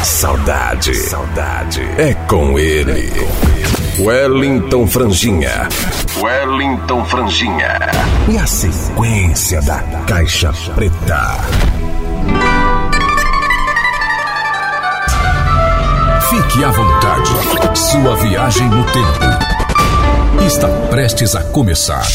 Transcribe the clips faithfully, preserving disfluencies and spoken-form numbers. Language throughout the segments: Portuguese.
Saudade, saudade é com ele. Wellington Franjinha. Wellington Franjinha. E a sequência da Caixa Preta. Fique à vontade. Sua viagem no tempo está prestes a começar.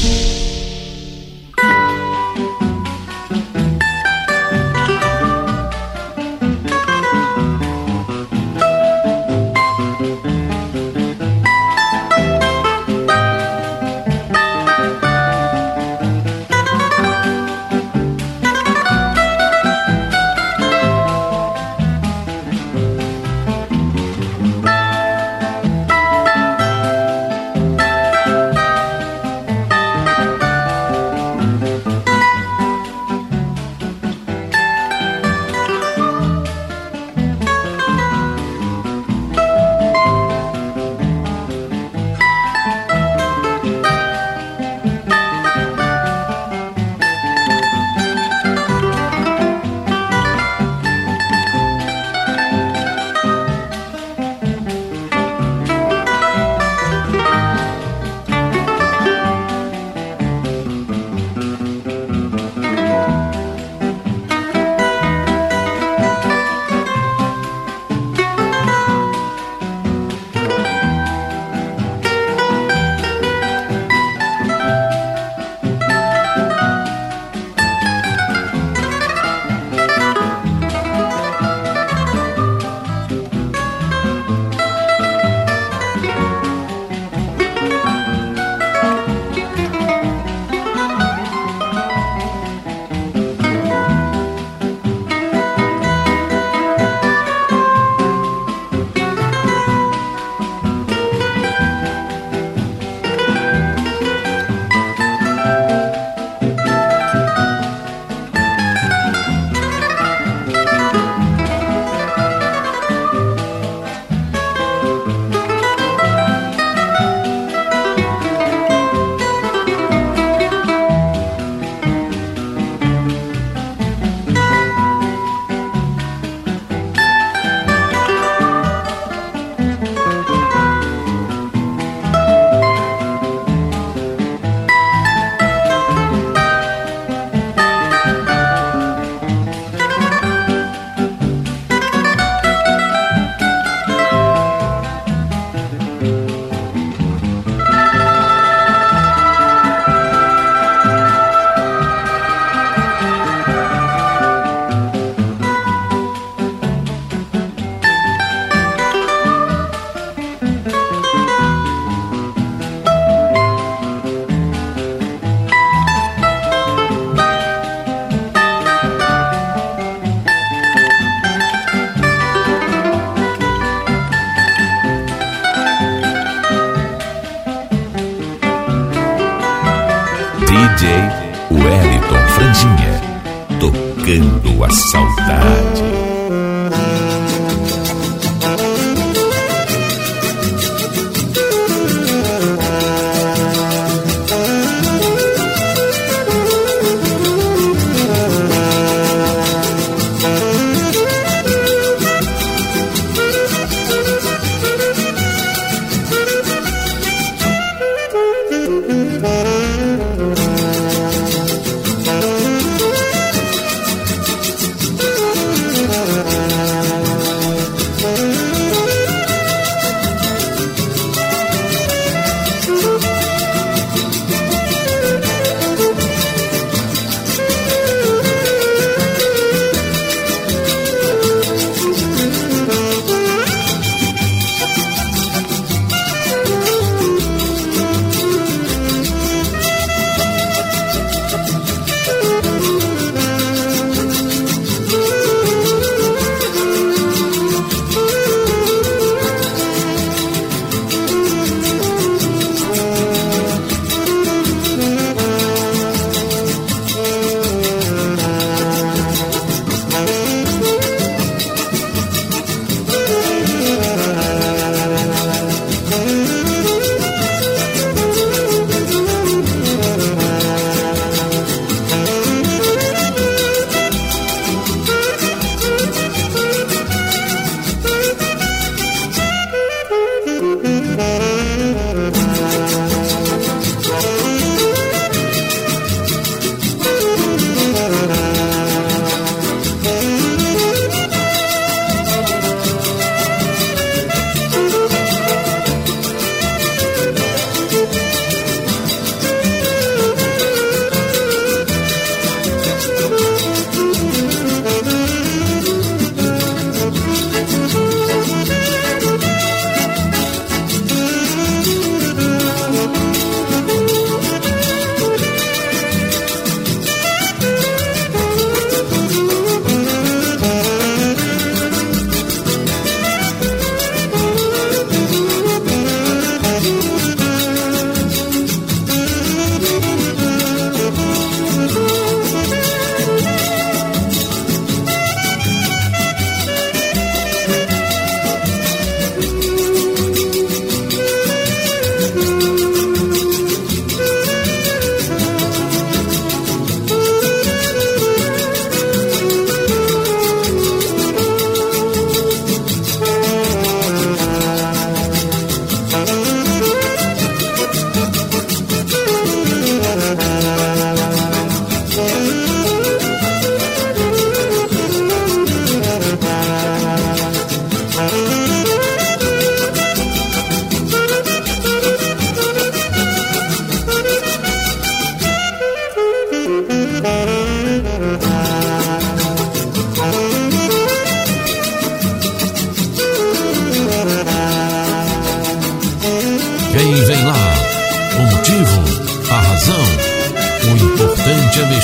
D J Wellington Franjinha, tocando a saudade.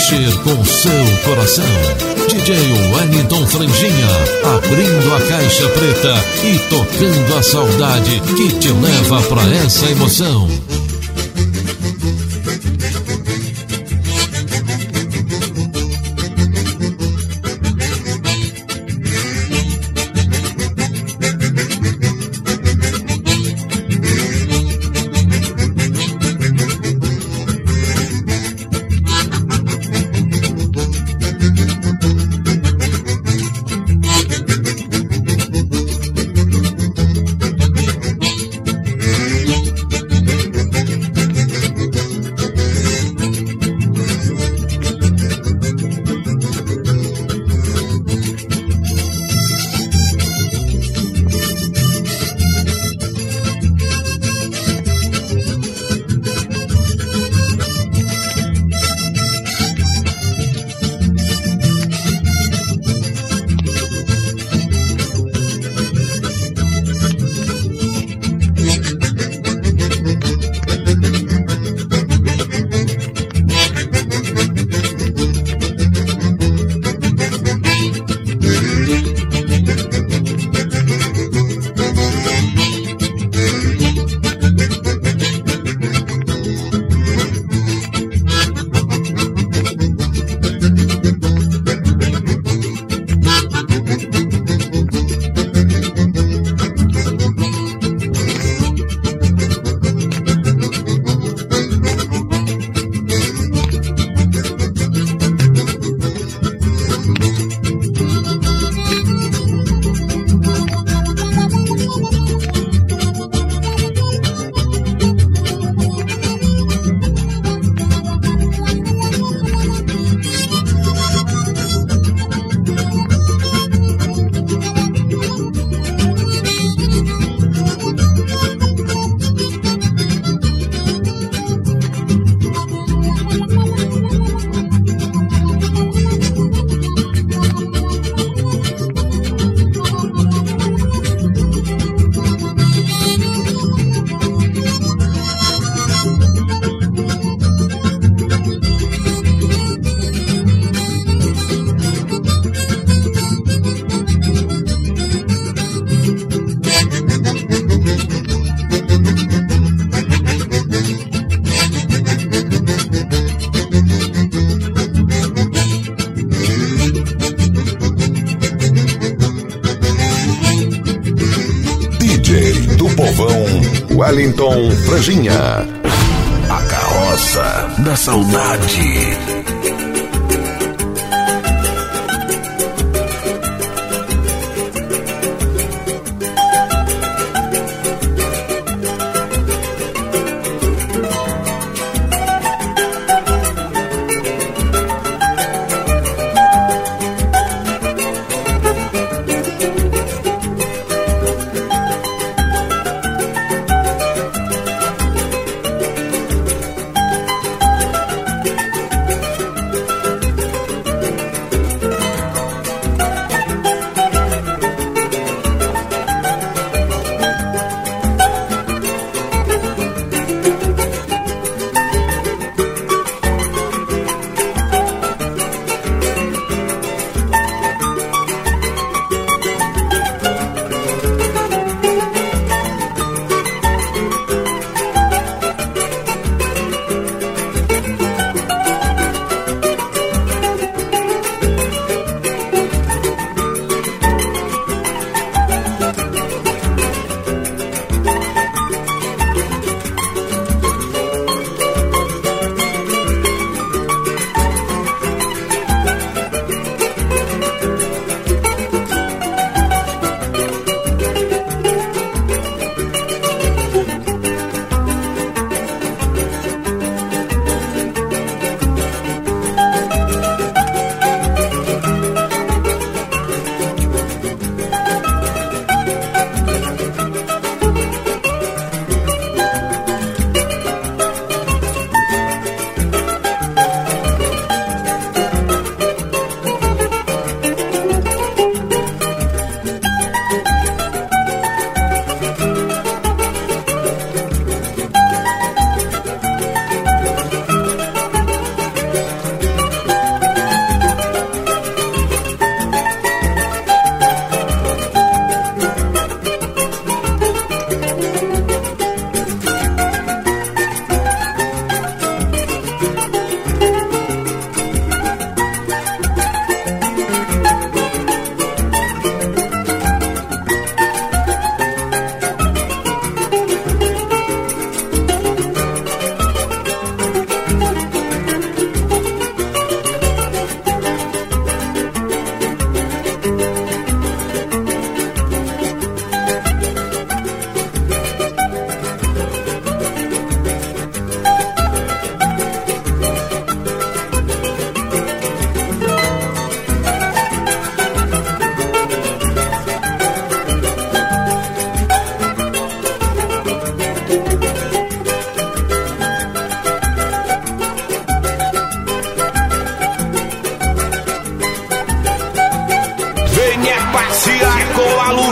mexer com seu coração. D J Wellington Franjinha, abrindo a caixa preta e tocando a saudade que te leva pra essa emoção. Wellington Franjinha, a carroça da saudade.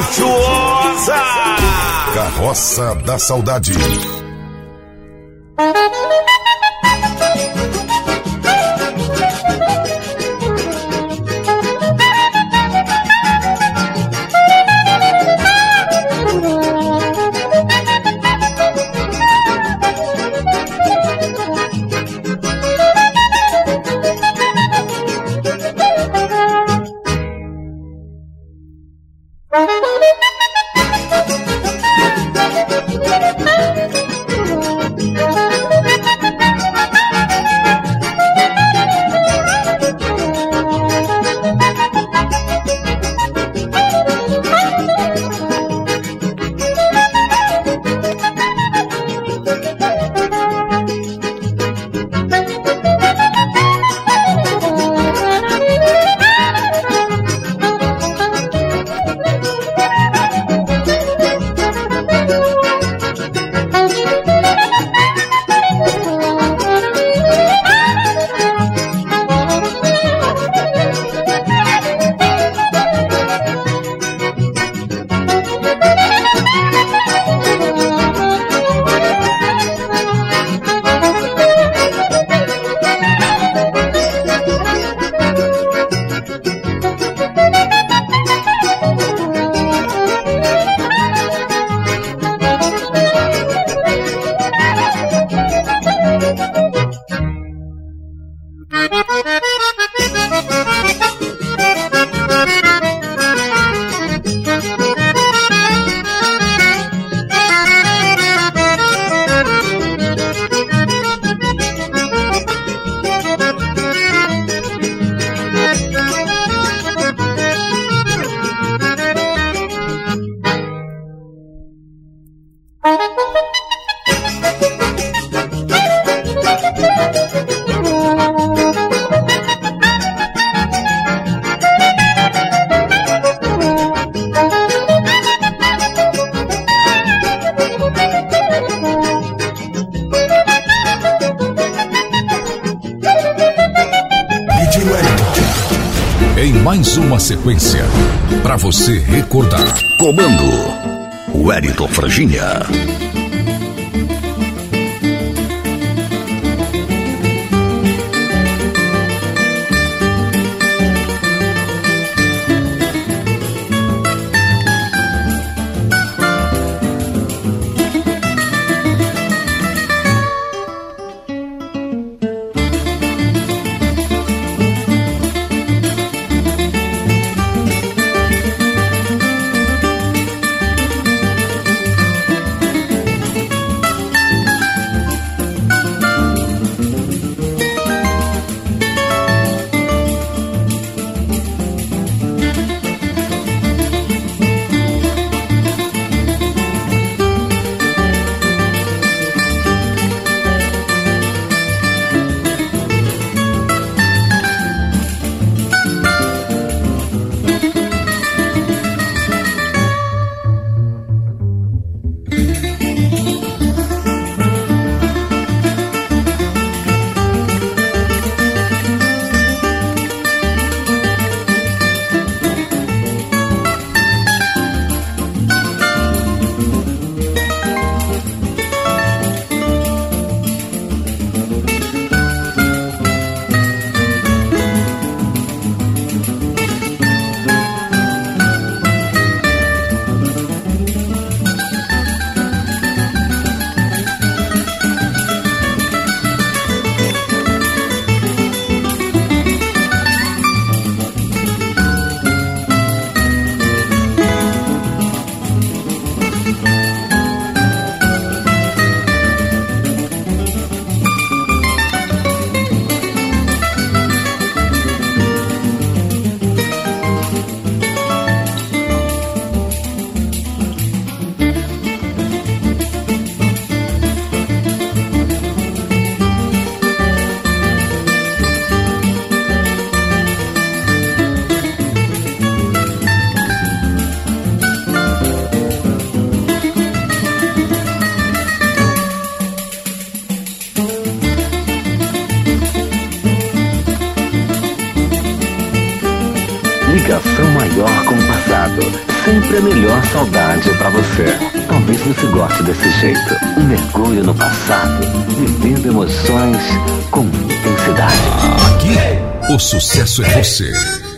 luxuosa. Carroça da Saudade. Em mais uma sequência, para você recordar. Comando Wellington Franjinha. Ligação maior com o passado. sempre a melhor saudade pra você. Talvez você goste desse jeito. Um mergulho no passado, vivendo emoções com intensidade. Aqui, o sucesso é você.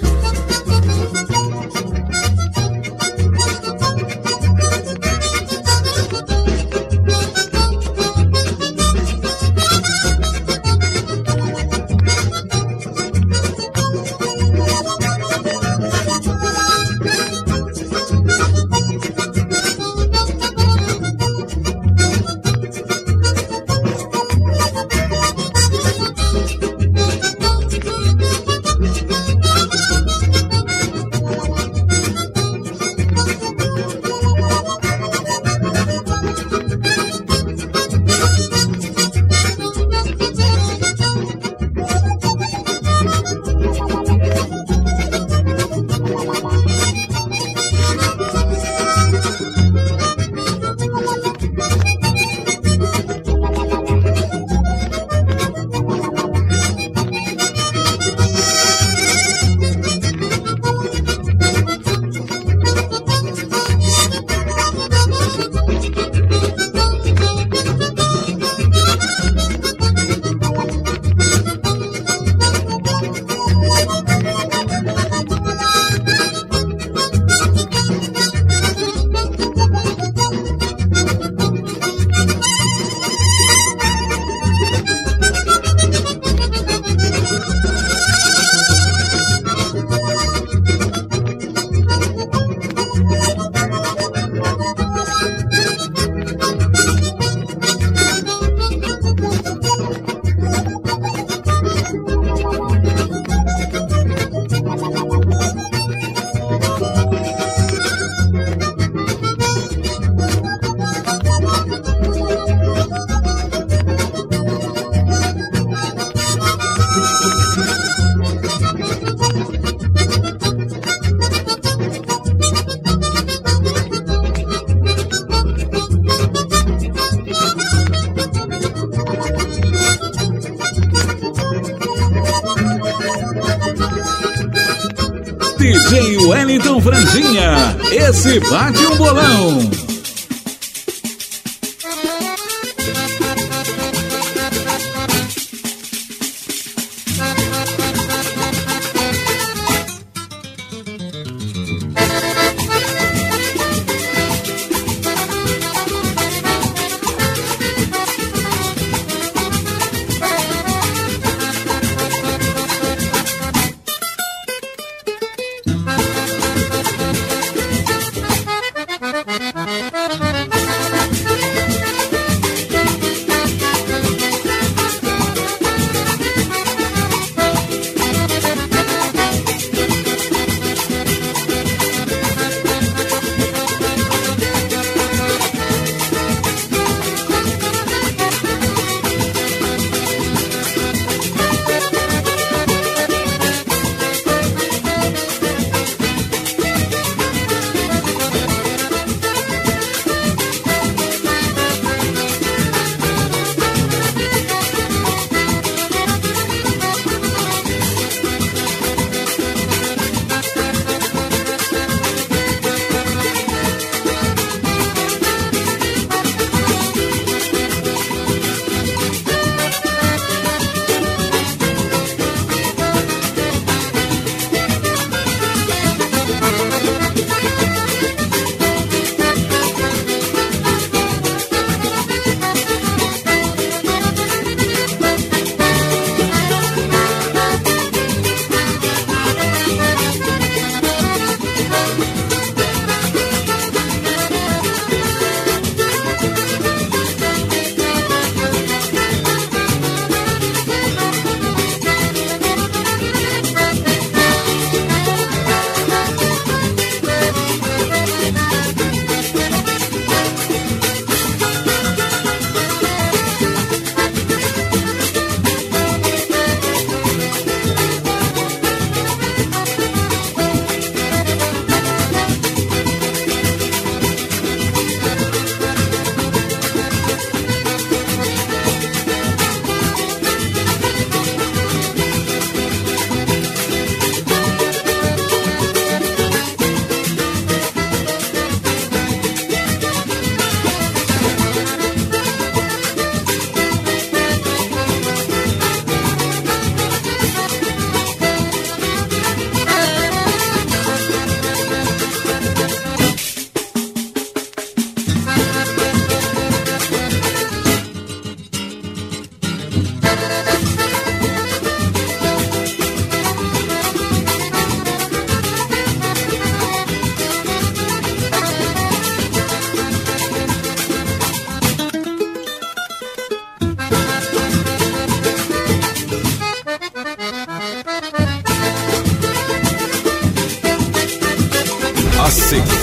D J Wellington Franjinha, esse bate um bolão.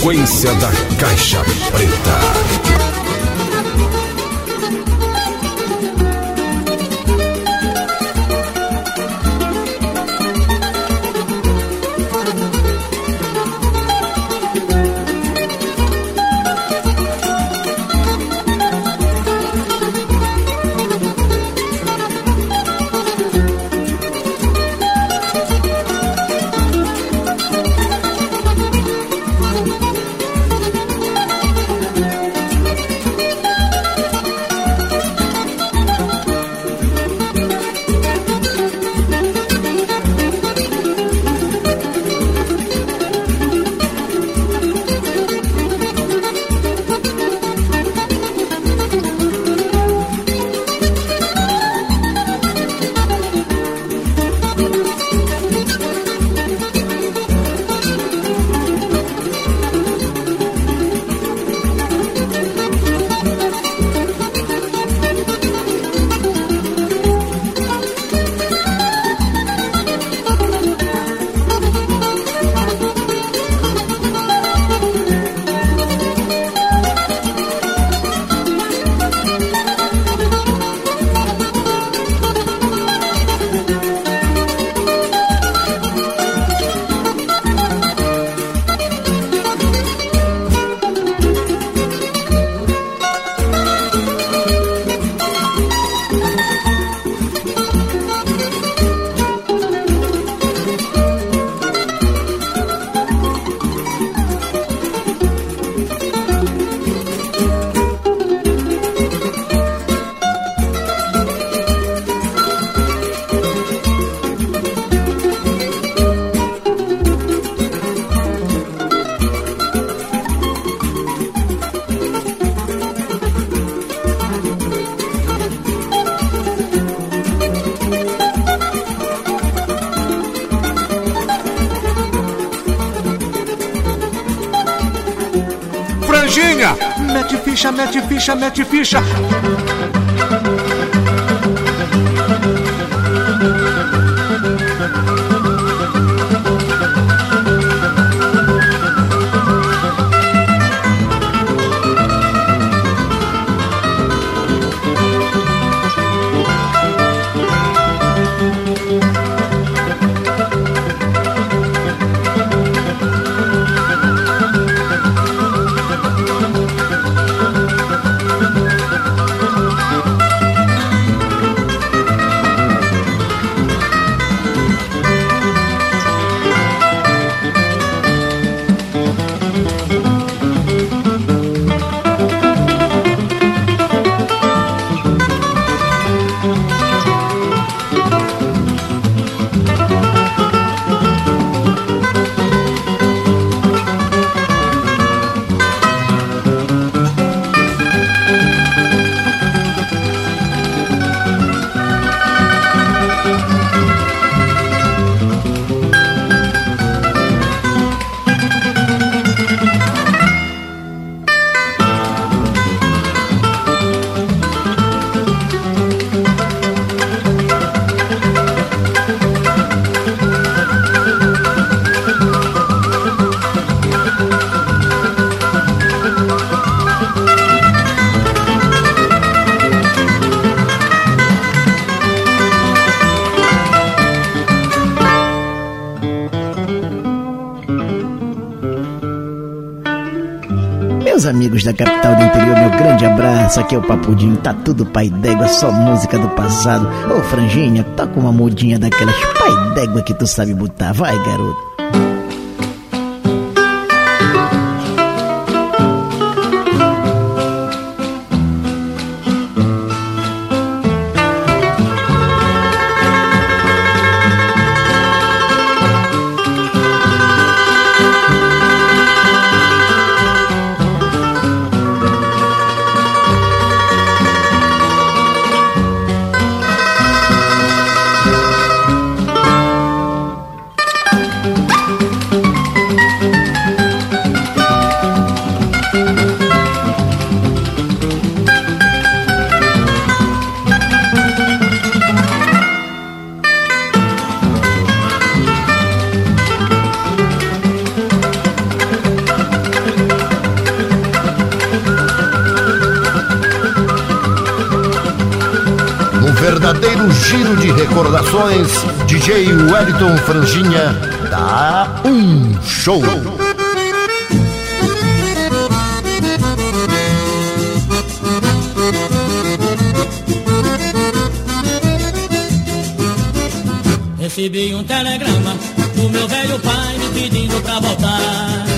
Frequência da Caixa Preta. Mete ficha, mete ficha, mete ficha. Amigos da capital do interior, meu grande abraço. Aqui é o Papudinho, tá tudo pai d'égua, só música do passado. Ô Franjinha, toca uma mudinha daquelas pai d'égua que tu sabe botar, vai garoto. primeiro giro de recordações, D J Wellington Franjinha dá um show. Recebi um telegrama do meu velho pai me pedindo pra voltar.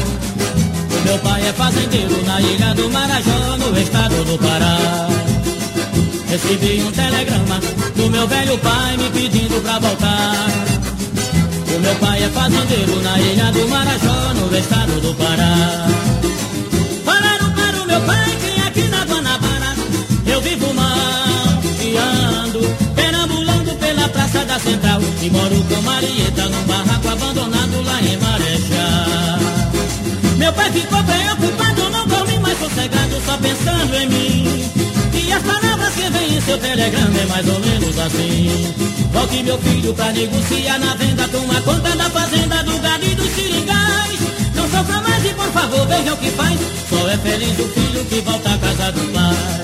Meu pai é fazendeiro na ilha do Marajó, no estado do Pará. Recebi um telegrama do meu velho pai me pedindo pra voltar. O meu pai é fazendeiro na ilha do Marajó, no estado do Pará. Falaram para o meu pai que aqui na Guanabara eu vivo mal e ando perambulando pela Praça da Central e moro com Marieta num barraco abandonado lá em Marechal. Meu pai ficou preocupado, não dormi mais sossegado, só pensando em mim. E as palavras que vêm em seu telegrama é mais ou menos assim: volte meu filho pra negociar na venda, toma conta da fazenda, do gado e dos seringais. Não sofra mais e por favor veja o que faz, só é feliz o filho que volta à casa do pai.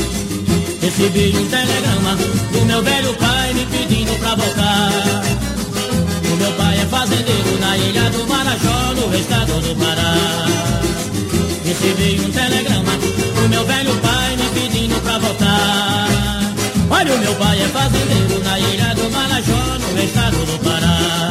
Recebi um telegrama do meu velho pai me pedindo pra voltar. O meu pai é fazendeiro na ilha do Marajó, no estado do Pará. Recebi um telegrama do meu velho pai me pedindo pra voltar. Olha, o meu pai é fazendeiro na ilha do Marajó, no estado do Pará.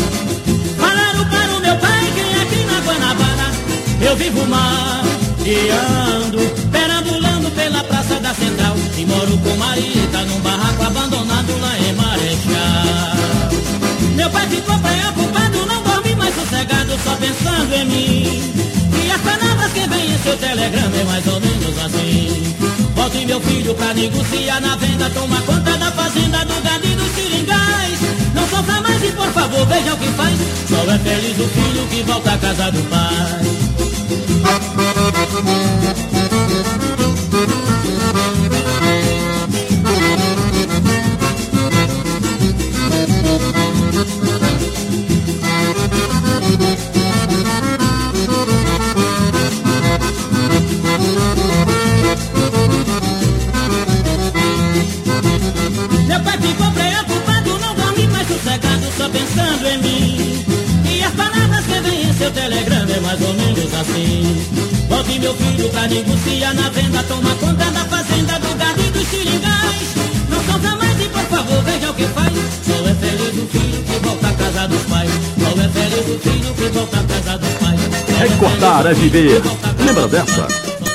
Falaram para o meu pai que aqui na Guanabara eu vivo mal e ando perambulando pela Praça da Central e moro com Marieta num barraco abandonado lá em Marechal. Meu pai ficou preocupado, não dormi mais sossegado, só pensando em mim. E as palavras que vêm em seu telegrama é mais ou menos assim: volte meu filho pra negociar na venda, toma conta da fazenda, do gado e dos seringais. Não sofra mais e por favor veja o que faz, só é feliz o filho que volta à casa do pai. Meu pai ficou preocupado, não dormi mais sossegado, só pensando em mim. E as palavras que vêm em seu telegrama é mais ou menos assim: volte meu filho pra negociar na venda, toma conta da fazenda, do gado e dos seringais. Não sofra mais e por favor veja o que faz, só é feliz o filho que volta à casa dos pais. Só é feliz o filho que volta à casa dos pais. Recordar é viver. Lembra dessa?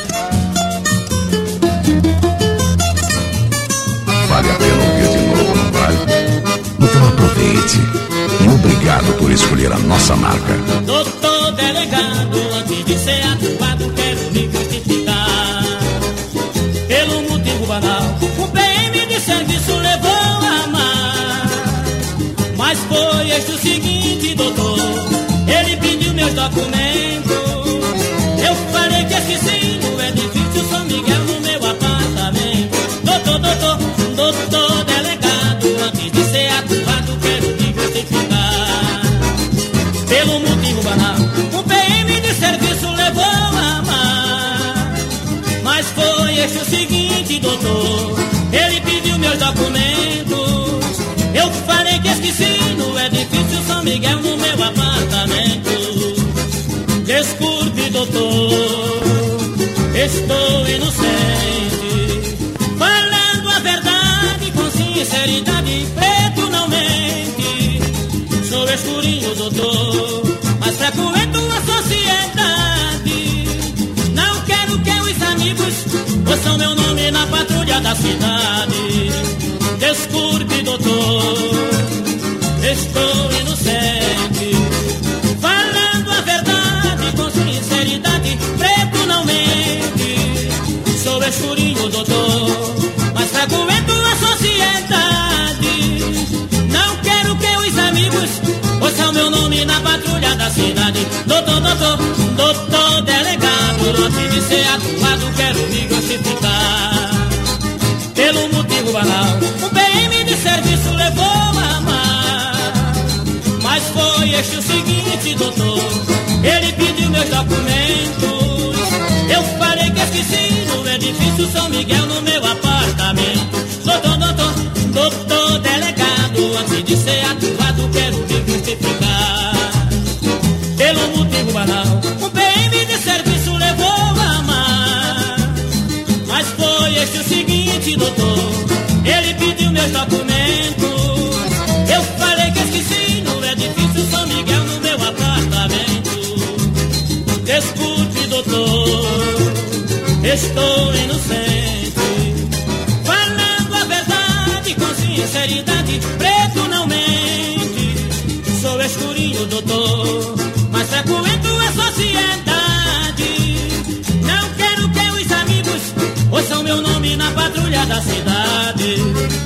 Vale a pena ouvir de novo, não vale? Então aproveite. E obrigado por escolher a nossa marca. Doutor delegado, antes de ser atuado, quero me justificar. Pelo motivo banal, o P M de serviço levou a mar. Mas foi este o seguinte, doutor: ele pediu meus documentos. Eu falei que esqueci no edifício São Miguel, no meu apartamento. Doutor, doutor, doutor delegado, antes de ser atuado, quero me justificar. Pelo motivo banal, o P M de serviço levou a mar. Mas foi este o seguinte, doutor: ele pediu meus documentos. Eu falei que esqueci no edifício São Miguel, no meu apartamento. Desculpe, doutor, estou inocente, falando a verdade com sinceridade, preto não mente. Sou escurinho, doutor, mas frequento a sociedade. Não quero que os amigos ouçam meu nome na patrulha da cidade. Desculpe, doutor, estou inocente, falando a verdade com sinceridade, preto não mente. Sou escurinho, doutor, mas frequento a sociedade. Não quero que os amigos ouçam meu nome na patrulha da cidade. Doutor, doutor, doutor delegado, antes de ser atuado, quero me justificar. Pelo motivo banal, o P M de serviço levou a mar. Mas foi este o seguinte, doutor: ele pediu meus documentos. Eu falei que esqueci no edifício São Miguel, no meu apartamento. Doutor, doutor, doutor além de ser atuado, quero me justificar. Pelo motivo banal, um P M de serviço levou a mar. Mas foi este o seguinte, doutor, ele pediu meus documentos. Eu falei que esqueci no edifício São Miguel, no meu apartamento. Escute, doutor, estou inocente, falando a verdade com sinceridade. Preto não mente, sou escurinho, doutor, mas frequento a sociedade. Não quero que os amigos ouçam meu nome na patrulha da cidade.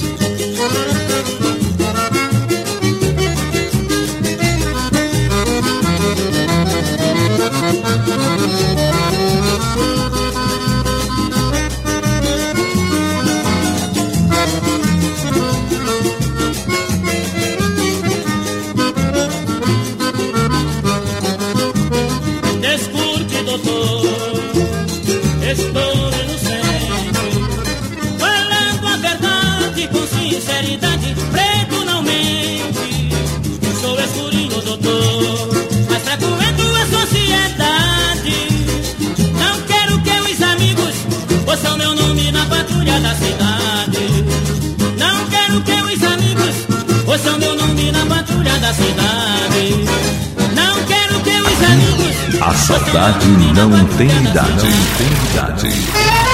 Desculpe, doutor, estou inocente, falando a verdade com sinceridade. Preto não mente, sou escurinho, doutor, mas frequento a sociedade. Não quero que os amigos ouçam meu nome na patrulha da cidade. Não quero que os amigos ouçam meu nome na patrulha da cidade. Não quero que os amigos. A saudade não tem idade. Não tem idade.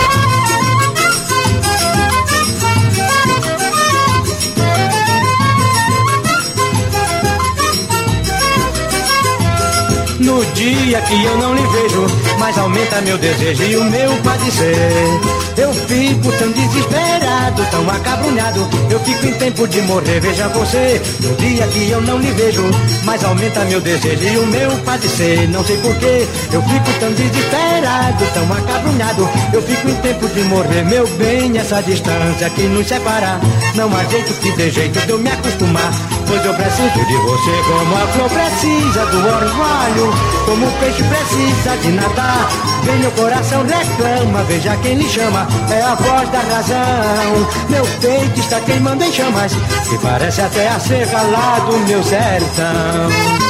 No dia que eu não lhe vejo, mais aumenta meu desejo e o meu padecer. Eu fico tão desesperado, tão acabrunhado, eu fico em tempo de morrer, veja você. No dia que eu não lhe vejo, mais aumenta meu desejo e o meu padecer. Não sei porquê, eu fico tão desesperado, tão acabrunhado, eu fico em tempo de morrer, meu bem. Essa distância que nos separa, não há jeito que dê jeito de eu me acostumar, pois eu preciso de você como a flor precisa do orvalho, como o peixe precisa de nadar. Vem meu coração reclama, veja quem lhe chama, é a voz da razão. Meu peito está queimando em chamas, e parece até a serra lá do meu sertão.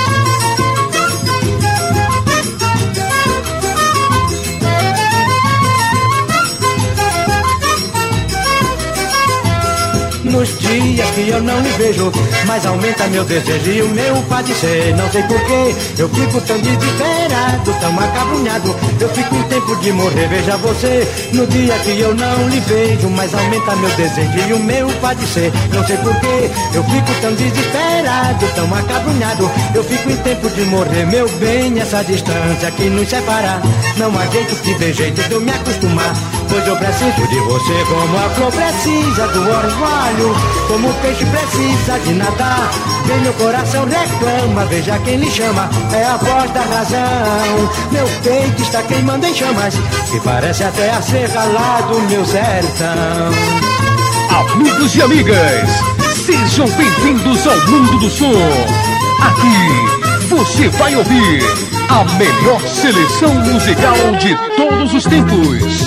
Nos dias que eu não lhe vejo, mais aumenta meu desejo e o meu padecer. Não sei porquê, eu fico tão desesperado, tão acabrunhado, eu fico em tempo de morrer, veja você. No dia que eu não lhe vejo, mais aumenta meu desejo e o meu padecer. Não sei porquê, eu fico tão desesperado, tão acabrunhado, eu fico em tempo de morrer, meu bem. Essa distância que nos separa, não há jeito que dê jeito de eu me acostumar, pois eu preciso de você como a flor precisa do orvalho, como o peixe precisa de nadar. Vem meu coração reclama, veja quem lhe chama, é a voz da razão. Meu peito está queimando em chamas, e parece até a serra lá do meu sertão. Amigos e amigas, sejam bem-vindos ao mundo do som. Aqui você vai ouvir a melhor seleção musical de todos os tempos.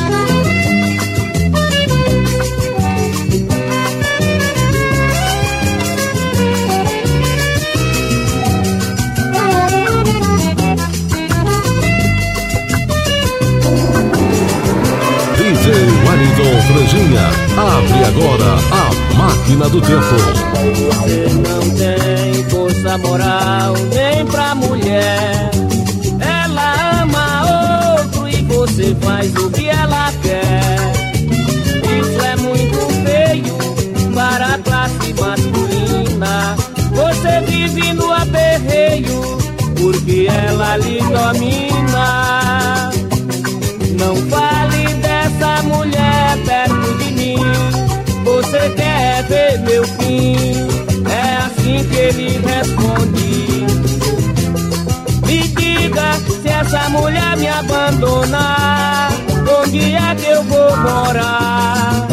D J Wellington Franjinha abre agora a máquina do tempo. Você não tem força moral nem pra mulher. Ela ama outro e você faz o que ela quer. Isso é muito feio para a classe masculina. Você vive no aperreio porque ela lhe domina. Não fale dessa mulher perto de mim, você quer ver meu fim? É assim que ele responde. Me diga se essa mulher me abandonar, onde é que eu vou morar?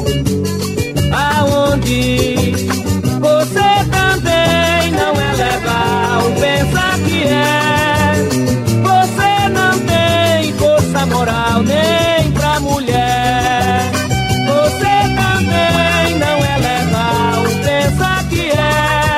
Aonde? Você também não é legal, pensa que é. Você não tem força moral nem pra mulher. Você também não é legal, pensa que é.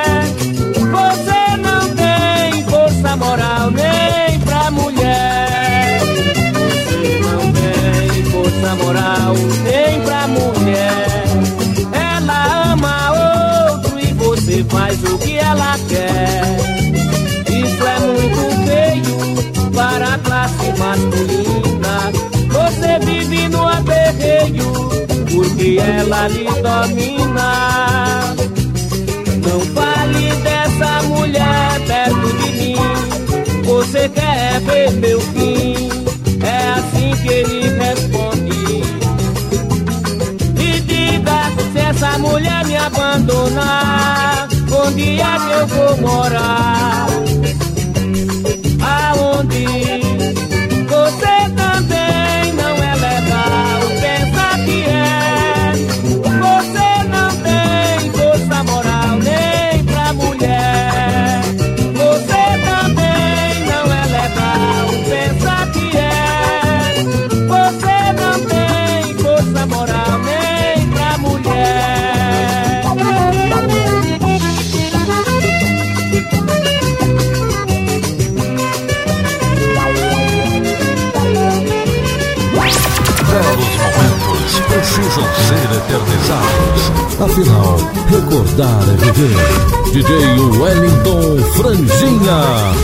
menina, você vive no aperreio, porque ela lhe domina. Não fale dessa mulher perto de mim, você quer ver meu fim, é assim que ele responde. Me diga se essa mulher me abandonar, onde é que eu vou morar? Aonde? Você também não é legal, pensa que é. Você não tem força moral nem pra mulher. Você também não é legal, pensa que é. Você não tem força moral nem pra mulher. Belos momentos precisam ser eternizados. Afinal, recordar é viver. D J Wellington Franjinha.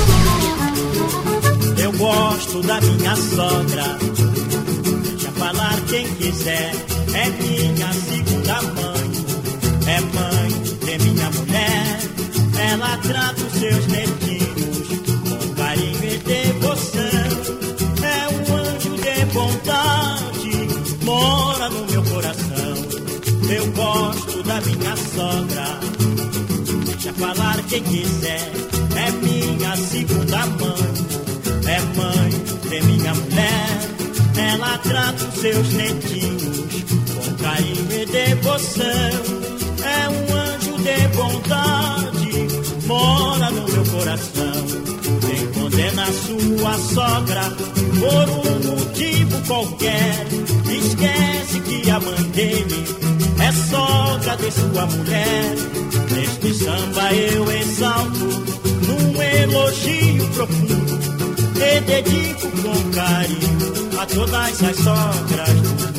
Eu gosto da minha sogra, deixa falar quem quiser. É minha segunda mãe, é mãe de minha mulher. Ela trata os seus netinhos com carinho e devoção. É um anjo de bondade, mora no meu coração. Eu gosto da minha sogra, deixa falar quem quiser. É minha segunda mãe, é mãe de minha mulher. Ela trata os seus netinhos com carinho e devoção. É um anjo de bondade, mora no meu coração. Quem condena sua sogra por um motivo qualquer, esquece que a mãe dele é sogra de sua mulher. Neste samba eu exalto num elogio profundo e dedico com carinho a todas as sogras do mundo.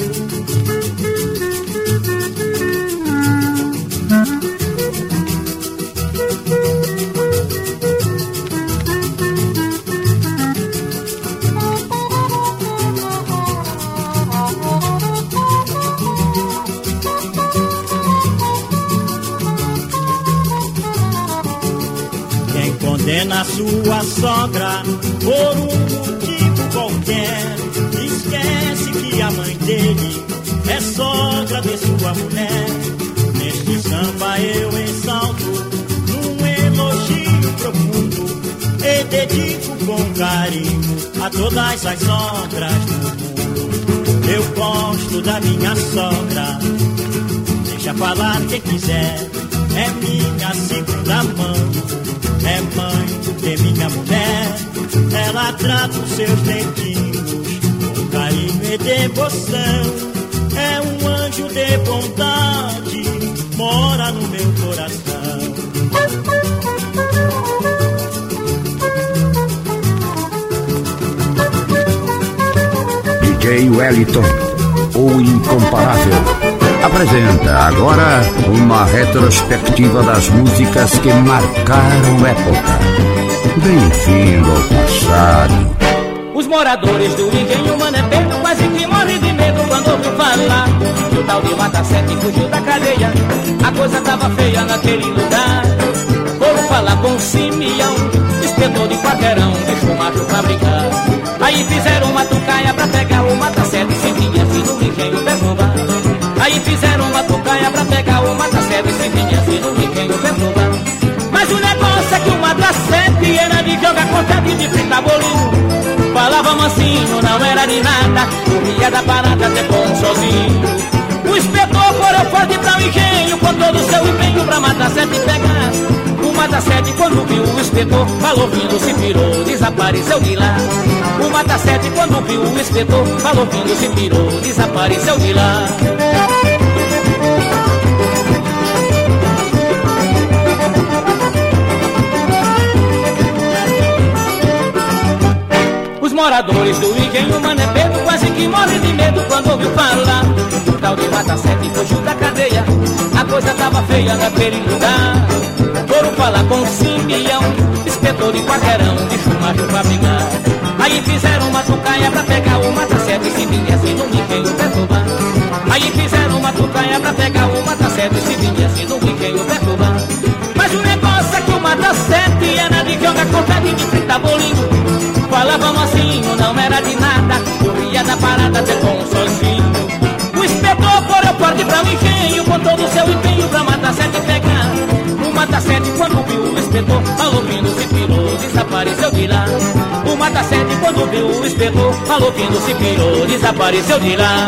Quem condena sua sogra por um motivo qualquer, esquece que a mãe dele é sogra de sua mulher. Neste samba eu exalto num elogio profundo e dedico com carinho a todas as sogras do mundo. Eu gosto da minha sogra, deixa falar quem quiser. É minha segunda mãe, é mãe de minha mulher. Ela trata os seus netinhos com carinho e devoção. É um anjo de bondade, mora no meu coração. D J Wellington, o incomparável, apresenta agora uma retrospectiva das músicas que marcaram época. Bem-vindo ao passado. Os moradores do engenho Mané Pedro quase que morrem de medo quando ouviu falar que o tal de Mata Sete fugiu da cadeia. A coisa tava feia naquele lugar. Foram falar com o Simeão, inspetor de quarteirão, deixou o macho pra brincar. Aí fizeram uma tucaia pra pegar o Mata Sete, se vinha assim no engenho perturbar. Aí fizeram uma tucaia pra pegar o Mata Sete, se vinha assim no engenho perturbar. Mas o negócio é que o Mata Sete era de jogar contato de fritar bolinho. Falava mansinho, não era de nada, corria da parada até bom sozinho. O inspetor correu forte pra o engenho, com todo o seu empenho pra Mata Sete pegar. O Mata Sete, quando viu o inspetor, falou vindo, se pirou, desapareceu de lá. O Mata Sete, quando viu o inspetor, falou vindo, se pirou, desapareceu de lá. Os moradores do engenho Mané Pedro quase que morrem de medo quando ouviu falar o tal de Mata Sete fugiu da cadeia. A coisa tava feia naquele lugar. Foram falar com o Simeão, inspetor de quarteirão, deixou o macho pra brigar. Aí fizeram uma tucaia era bolinho. Falava mansinho, não era de nada, corria da parada até com um sozinho. O inspetor correu forte pra o engenho, com todo o seu empenho pra matar sete e pegar. O mata sete quando viu o inspetor, falou vindo, se pirou, desapareceu de lá. O mata sete quando viu o inspetor, falou vindo, se pirou, desapareceu de lá.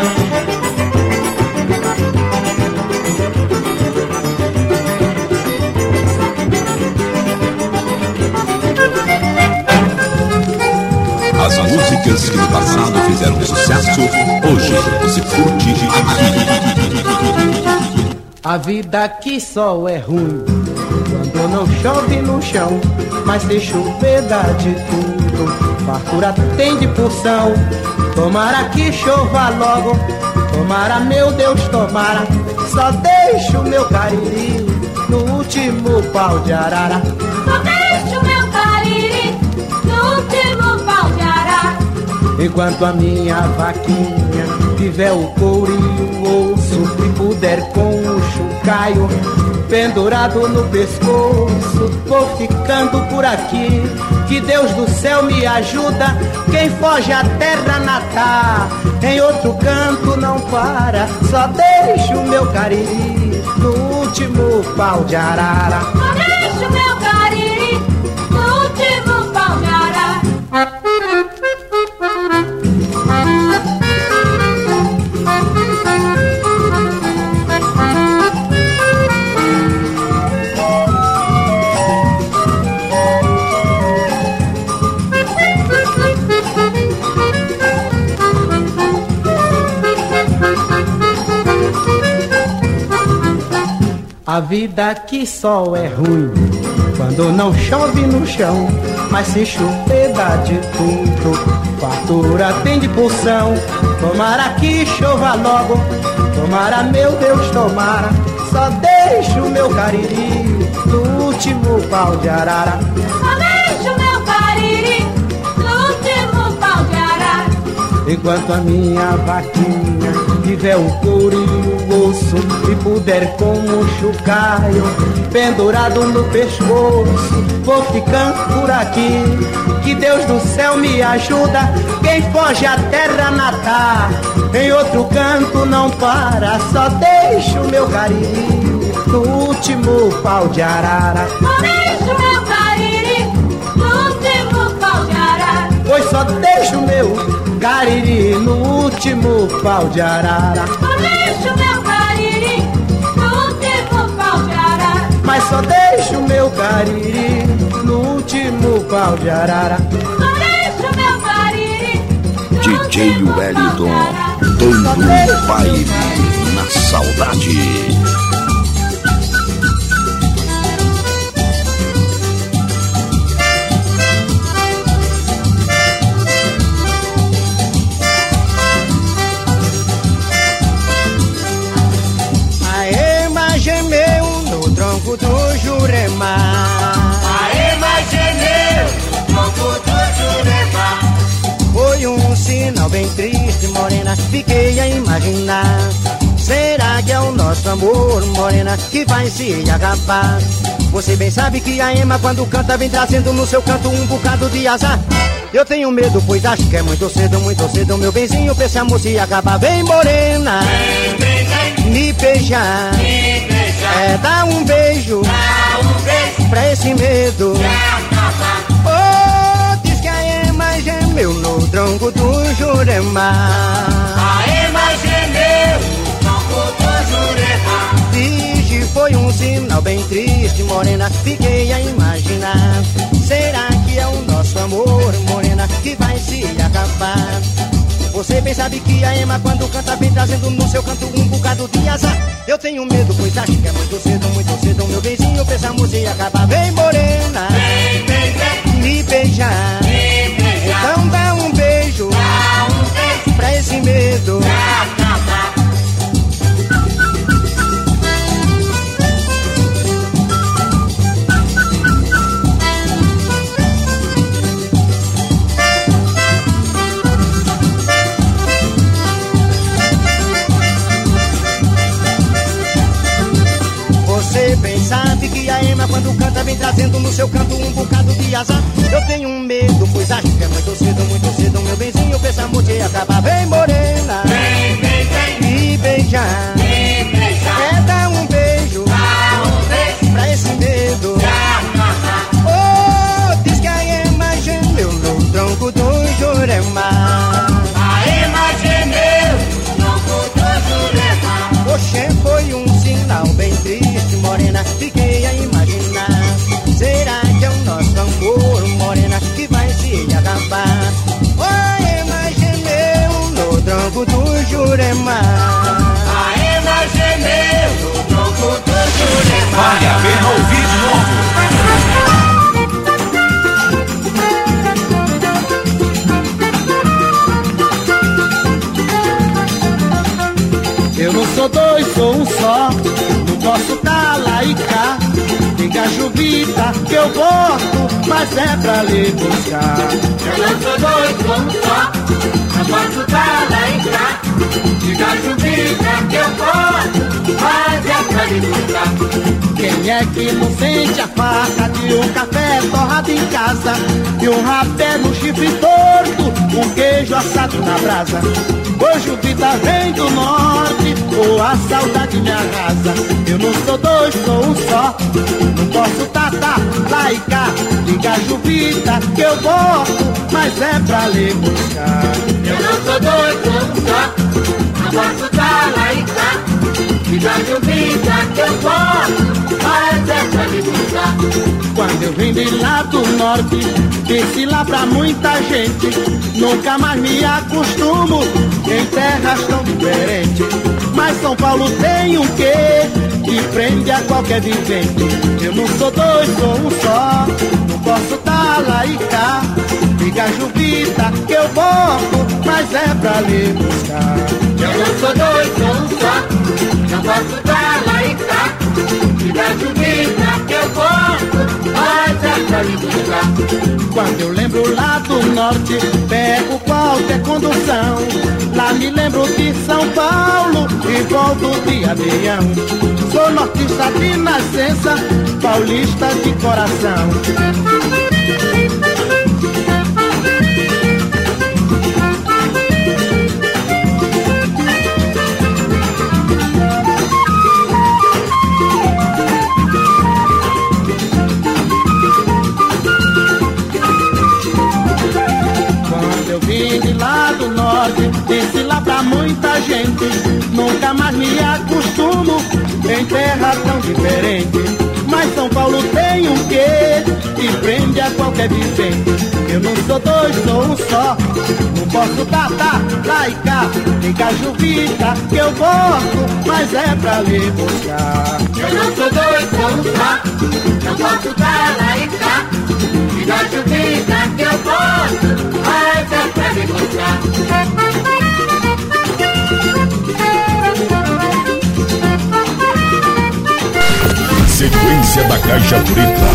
As músicas que no passado fizeram sucesso, hoje você curte aqui. A vida aqui só é ruim quando não chove no chão, mas se chover dá de tudo, fartura tem de porção. Tomara que chova logo, tomara, meu Deus, tomara. Só deixo meu cariri no último pau de arara. Só deixo meu cariri no último pau de arara. Enquanto a minha vaquinha tiver o couro e o osso, e puder com o chucaio pendurado no pescoço, vou ficando por aqui. Que Deus do céu me ajuda, quem foge à terra natal, em outro canto não para. Só deixo o meu cariri no último pau de arara. Só deixo meu cariri no último pau de arara. A vida aqui só é ruim quando não chove no chão, mas se chover dá de tudo, fartura tem de porção. Tomara que chova logo, tomara, meu Deus, tomara. Só deixo meu cariri no último pau de arara. Só deixo meu cariri no último pau de arara. Enquanto a minha vaquinha tiver o couro e o osso, e puder com o chucaio pendurado no pescoço, vou ficando por aqui. Que Deus do céu me ajuda, quem foge à terra natal, em outro canto não para. Só deixo meu cariri no último pau de arara. Só deixo meu cariri no último pau de arara. Pois só deixo meu cariri no último pau de arara. Só deixo meu cariri no último pau de arara. Mas só deixo meu cariri no último pau de arara. Só deixo meu cariri D J Wellington, dando um baile na saudade. Do Jurema, a imaginei no tronco do Jurema. Foi um sinal bem triste, morena, fiquei a imaginar. Será que é o nosso amor, morena, que vai se acabar? Você bem sabe que a Ema, quando canta, vem trazendo no seu canto um bocado de azar. Eu tenho medo, pois acho que é muito cedo, muito cedo, meu benzinho, pra esse amor se acabar. Vem, morena, vem, vem, vem, me beijar, me beijar. É, dá um beijo, dá um beijo pra esse medo se acabar. Oh, diz que a Ema gemeu no tronco do Jurema. A Ema gemeu no tronco do Jurema. Diz que foi um sinal bem triste, morena, fiquei a imaginar. Será que é o nosso amor, morena, que vai se acabar? Você bem sabe que a Ema, quando canta, vem trazendo no seu canto um bocado de azar. Eu tenho medo, pois acho que é muito cedo, muito cedo, meu beijinho, pra essa música e acabar. Vem, morena, vem, vem, vem, me beijar, me beijar. Então dá um beijo, dá um beijo pra esse medo se acabar. Você bem sabe que a Ema, quando quando canta vem trazendo no seu canto um bocado de azar. Eu tenho um medo, pois acho que é muito cedo, muito cedo, meu benzinho, pensa amor de acabar. Vem morena, Vem, vem, vem, me beijar, me beijar. é dar um beijo, Dá um beijo pra esse medo. pra acabar. Oh, diz que a Ema gemeu no tronco do Jurema. A imaginei no futuro Jurema. Oxê, foi um sinal bem triste, morena, fiquei a imaginar. Será que é o nosso amor, morena, que vai se acabar? Oh, Ema gemeu no tronco do Jurema. A imaginei no tronco do Jurema. Vale a pena ouvir de novo. Eu não sou dois, sou um só. Não posso tá lá e cá. Diga a Juvita que eu gosto, mas é pra lhe buscar. Eu não sou dois, sou um só. Não posso dar lá e cá. Diga a Juvita que eu gosto, mas é pra lhe buscar. Quem é que não sente a farta de um café torrado em casa, e um rapé no chifre torto, um queijo assado na brasa? Hoje o vida vem do norte, ou a saudade me arrasa. Eu não sou dois, sou um só. Não posso tatar lá e cá. Diga a Juvita que eu gosto, mas é pra lhe buscar. Eu não sou dois, sou um só. Não posso dar lá e cá. Diga a Juvita que eu gosto, mas é pra lhe buscar. Quando eu vim de lá do norte, disse lá pra muita gente, nunca mais me acostumo em terras tão diferentes. Mas São Paulo tem um quê que prende a qualquer vivente. Eu não sou dois, sou um só. Não posso tá lá e cá. Diga a Juvita que eu gosto, mas é pra lhe buscar. Eu não sou dois, sou um só. Não posso dar lá e cá. Diga a Juvita que eu gosto, mas é pra lhe buscar. Quando eu lembro lá do norte, pego qualquer condução. Lá me lembro de São Paulo e volto de avião. Sou nortista de nascença, paulista de coração. Disse lá pra muita gente, nunca mais me acostumo em terra tão diferente. Mas São Paulo tem um quê que prende a qualquer vivente. Eu não sou dois, sou um só. Não posso tatar lá e cá. Diga a Juvita que eu gosto, mas é pra lhe buscar. Eu não sou dois, sou um só. Não posso dar lá e cá. Diga a Juvita que eu gosto, mas é pra lhe buscar. Sequência da Caixa Preta.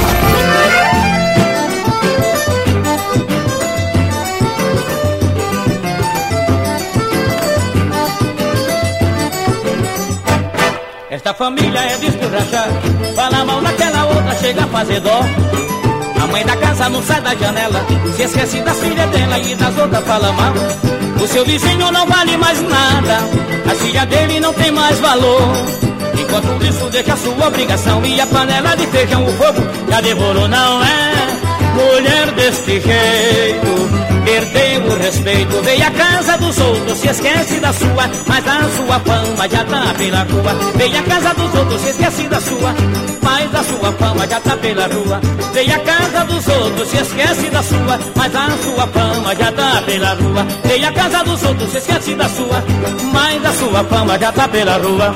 Esta família é de escurrachar, fala mal daquela outra, chega a fazer dó. A mãe da casa não sai da janela, se esquece das filhas dela e das outras fala mal. O seu vizinho não vale mais nada, a filha dele não tem mais valor. Enquanto isso deixa a sua obrigação, e a panela de feijão, o fogo já devorou. Não é mulher deste jeito, perdeu o respeito, veio à casa dos outros, se esquece da sua, mas a sua fama já tá pela rua. Veio à casa dos outros, se esquece da sua, mas a sua fama já tá pela rua. Veio à casa dos outros, se esquece da sua, mas a sua fama já tá pela rua. Veio à casa dos outros, se esquece da sua, mas a sua fama já tá pela rua.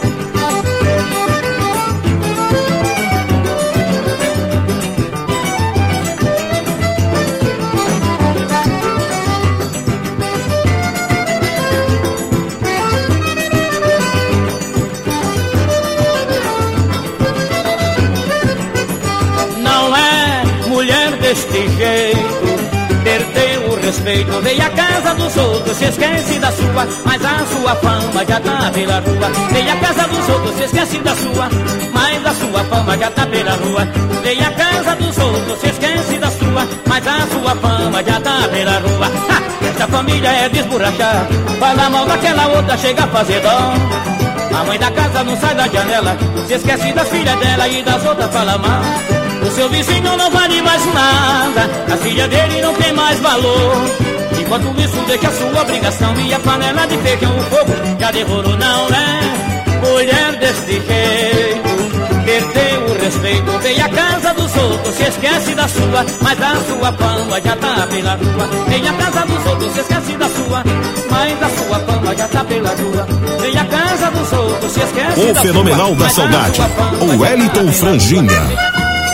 Deste jeito, perdeu o respeito, veio à casa dos outros, se esquece da sua, mas a sua fama já tá pela rua. Veio à casa dos outros, se esquece da sua, mas a sua fama já tá pela rua. rua. Vem a casa dos outros, se esquece da sua, mas a sua fama já tá pela rua. Ha! Esta família é desborrachar, fala mal daquela outra, chega a fazer dó. A mãe da casa não sai da janela, se esquece das filhas dela e das outras fala mal. O seu vizinho não vale mais nada, a filha dele não tem mais valor. Enquanto isso deixa a sua obrigação, e a panela de feijão, o fogo já devorou, não é? Mulher deste jeito, perdeu o respeito. Vem a casa dos outros, se esquece da sua, mas a sua fama já tá pela rua. Vem a casa dos outros, se esquece da sua, mas a sua fama já tá pela rua. Vem a casa dos outros, se esquece o da fenomenal sua, da saudade, o Wellington Franjinha.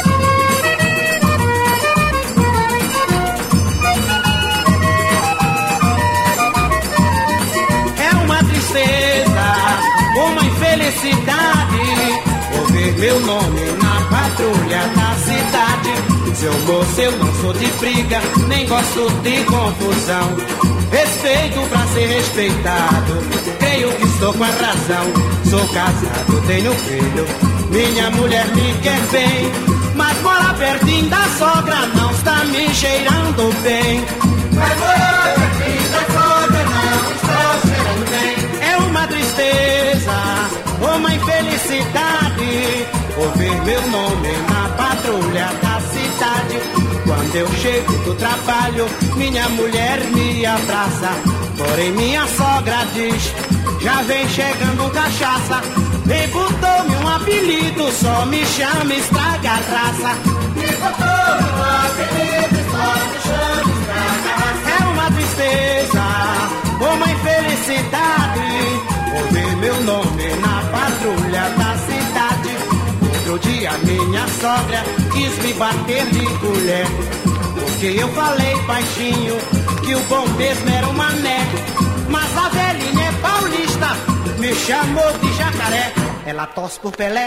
Felicidade, ouvir meu nome na patrulha da cidade. Seu moço, eu não sou de briga, nem gosto de confusão. Respeito pra ser respeitado, creio que estou com a razão. Sou casado, tenho filho, minha mulher me quer bem, mas morar pertinho da sogra não está me cheirando bem. Mas morar pertinho da sogra não está cheirando bem. É uma tristeza, uma infelicidade, ouvir meu nome na patrulha da cidade. Quando eu chego do trabalho, minha mulher me abraça, porém minha sogra diz, já vem chegando cachaça. E botou-me um apelido, só me chama estraga a raça. E botou-me um apelido, só me chama estraga a raça. É uma tristeza, uma infelicidade, ouvir meu nome na patrulha da cidade. Outro dia minha sogra quis me bater de colher, porque eu falei baixinho que o bom mesmo era o mané. Mas a velhinha é paulista, me chamou de jacaré, ela tosse por Pelé.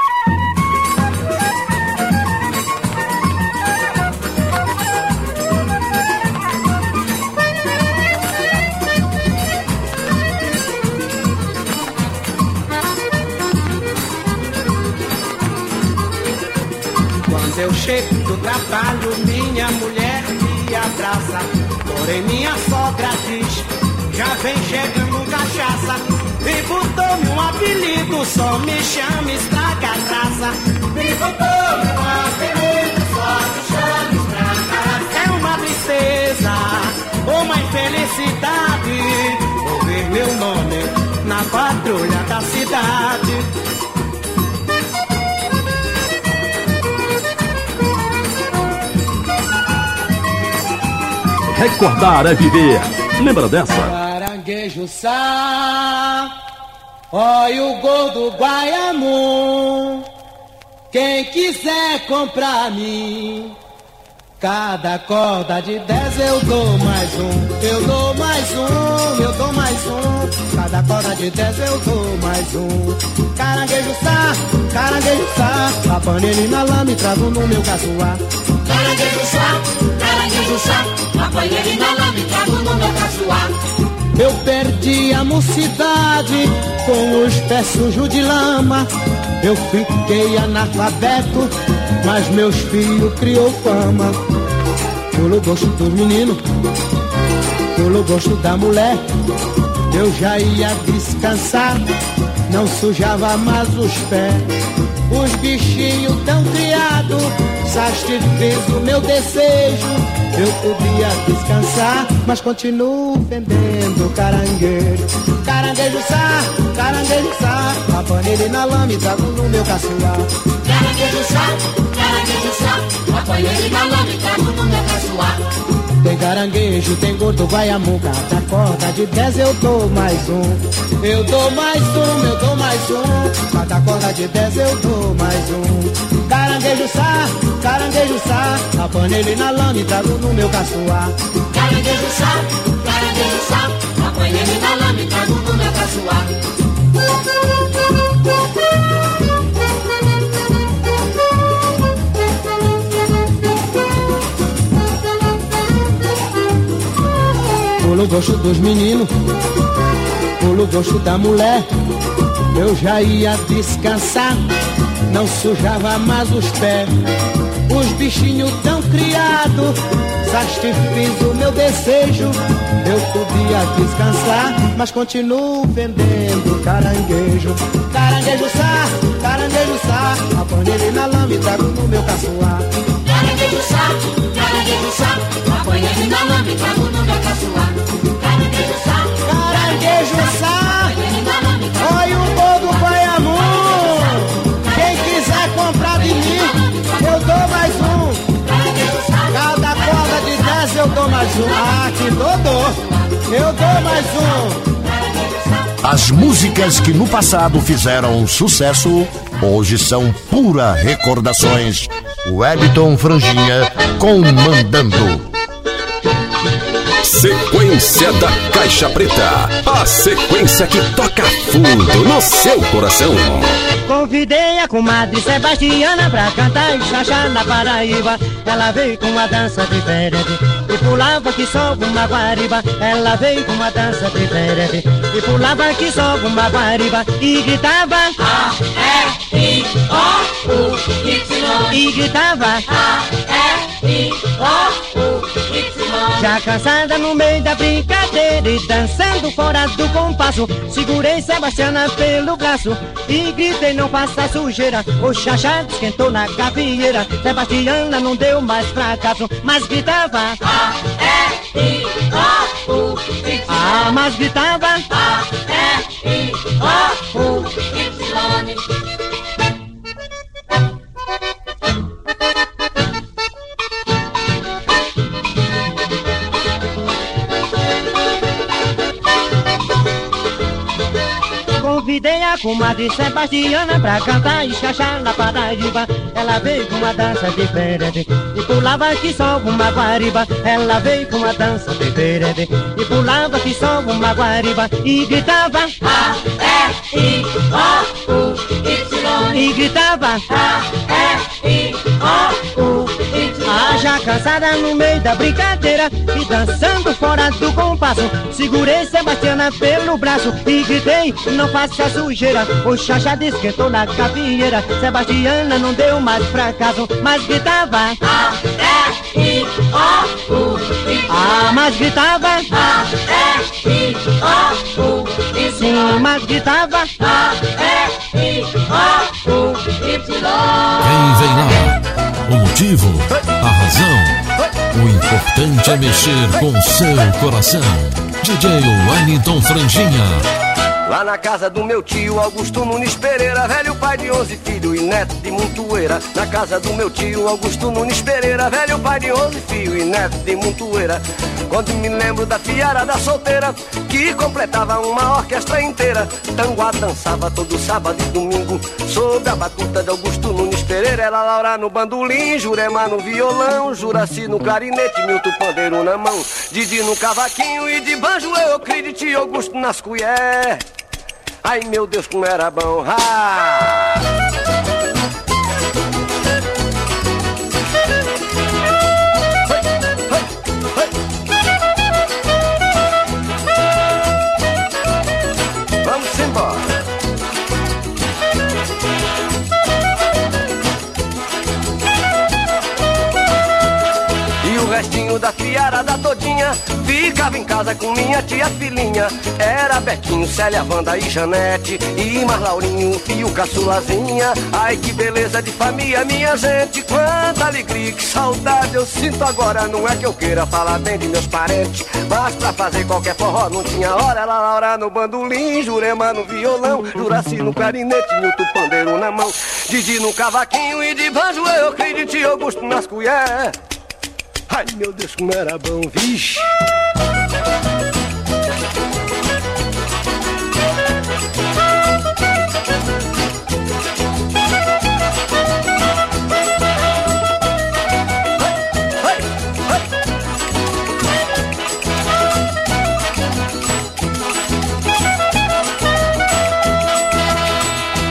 Eu chego do trabalho, minha mulher me abraça, porém minha sogra diz, já vem chegando cachaça. E botou-me um apelido, só me chama estraga a raça. E botou-me um apelido, só me chama estraga a raça. É uma tristeza, uma infelicidade, ouvir meu nome na patrulha da cidade. Recordar é viver. Lembra dessa? Caranguejo sá, olha o gordo Guaiamu. Quem quiser comprar mim, cada corda de dez eu dou mais um. Eu dou mais um, eu dou mais um. Cada corda de dez eu dou mais um. Caranguejo sá, caranguejo sá, a panela na lama e trago no meu caçoar. Caranguejo sá, caranguejo sá, apanhei ele na lama e trago no meu caçoar. Eu perdi a mocidade com os pés sujos de lama. Eu fiquei analfabeto, mas meus filhos criou fama. Pelo gosto dos meninos, pelo gosto da mulher, eu já ia descansar, não sujava mais os pés. Os bichinhos tão criados satisfez o meu desejo. Eu podia descansar, mas continuo vendendo caranguejo. Caranguejo sá, caranguejo sá, apanhei ele na lama e trago no meu caçoar. Caranguejo sá, caranguejo sá, apanhei ele na lama e trago no meu caçoar. Tem caranguejo, tem gordo, Guaiamu, cada corda de dez eu dou mais um. Eu dou mais um, eu dou mais um. Cada corda de dez eu dou mais um. Caranguejo sá, caranguejo sá, apanhei ele na lama e trago no meu caçoar. Caranguejo sá, caranguejo sá, apanhei ele na lama e trago no meu caçoar. Pelo gosto dos meninos, pelo gosto da mulher, eu já ia descansar, não sujava mais os pés. Os bichinhos tão criados, satisfiz o meu desejo. Eu podia descansar, mas continuo vendendo caranguejo. Caranguejo sá, caranguejo sá, apanhei ele na lama e trago no meu caçoar. Caranguejo sá, caranguejo sá, apanhei ele na lama e trago no meu caçoar. Caranguejo sá, caranguejo sá, olha o bolo do Baiamu. Quem quiser comprar de mim, eu dou mais um. Cada corda de dez eu dou mais um. Ah, que dodô, eu dou mais um. As músicas que no passado fizeram sucesso, hoje são pura recordações. Wellington Franjinha comandando. Sequência da Caixa Preta, a sequência que toca fundo no seu coração. Convidei a comadre Sebastiana pra cantar e xaxá na Paraíba. Ela veio com uma dança diferente e pulava que só uma guariba. Ela veio com uma dança diferente e pulava que só uma guariba. E gritava A, E, I, O, U, Y. E gritava A, E, I, O, U, Y. Já cansada no meio da brincadeira e dançando fora do compasso, segurei Sebastiana pelo braço e gritei não faça sujeira. O xaxá esquentou na gavieira, Sebastiana não deu mais fracasso, mas gritava A, E, I, O, U, Y. Ah, mas gritava A, E, I, O, U, Y. Convidei a comadre Sebastiana pra cantar e xaxá na Paraíba. Ela veio com uma dança diferente e pulava que só uma guariba. Ela veio com uma dança diferente e pulava que só uma guariba. E gritava A, E, I, O, U, Y. E gritava A, E, I, O, U, Y. Ah, já cansada no meio da brincadeira e dançando fora do compasso, segurei Sebastiana pelo braço e gritei não faça sujeira. O xaxá esquentou na gavieira, Sebastiana não deu mais fracasso, mas gritava A, E, I, O, U, Y. Ah, mas gritava A, E, I, O, U, Y. Sim, mas gritava A, E, I, O, U, Y. Quem vem lá? O motivo? A razão? O importante é mexer com seu coração. D J Wellington Franjinha. Lá na casa do meu tio Augusto Nunes Pereira, velho pai de onze filhos e neto de montoeira. Na casa do meu tio Augusto Nunes Pereira, velho pai de onze filhos e neto de montoeira. Quando me lembro da fiara da solteira, que completava uma orquestra inteira. Tanguá dançava todo sábado e domingo, sob a batuta de Augusto Nunes Pereira. Era Laura no bandolim, Jurema no violão, Juraci no clarinete, Milton pandeiro na mão, Didi no cavaquinho e de banjo Euclide e Augusto nas colheres. Ai meu Deus, como era bom! Ah! Vamos embora! E o restinho da fiara da todinha ficava em casa com minha tia filhinha. Era Betinho, Célia, Wanda e Janete, e Marlaurinho e o caçulazinha. Ai que beleza de família, minha gente, quanta alegria, que saudade eu sinto agora. Não é que eu queira falar bem de meus parentes, mas pra fazer qualquer forró não tinha hora. Era Laura no bandolim, Jurema no violão, Juraci no clarinete, Milton pandeiro na mão, Didi no cavaquinho e de banjo Euclide e Augusto nas colheres. Ai meu Deus, como era bom, vixe!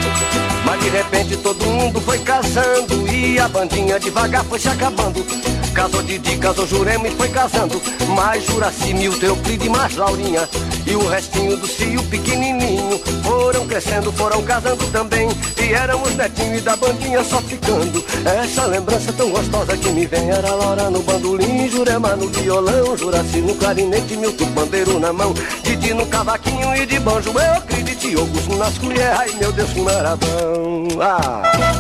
Mas de repente todo mundo foi casando e a bandinha devagar foi se acabando. casou Didi, casou Jurema e foi casando. Mais Juraci, Milton, Euclide, mais Laurinha. E o restinho do cio pequenininho. Foram crescendo, foram casando também. E éramos netinhos e da bandinha só ficando. Essa lembrança tão gostosa que me vem. Era Laura no bandolim, Jurema no violão, Juraci no clarinete, Milton pandeiro na mão, Didi no cavaquinho e de banjo eu acredito, e Augusto nas colheres. Ai meu Deus, como era bom. Ah.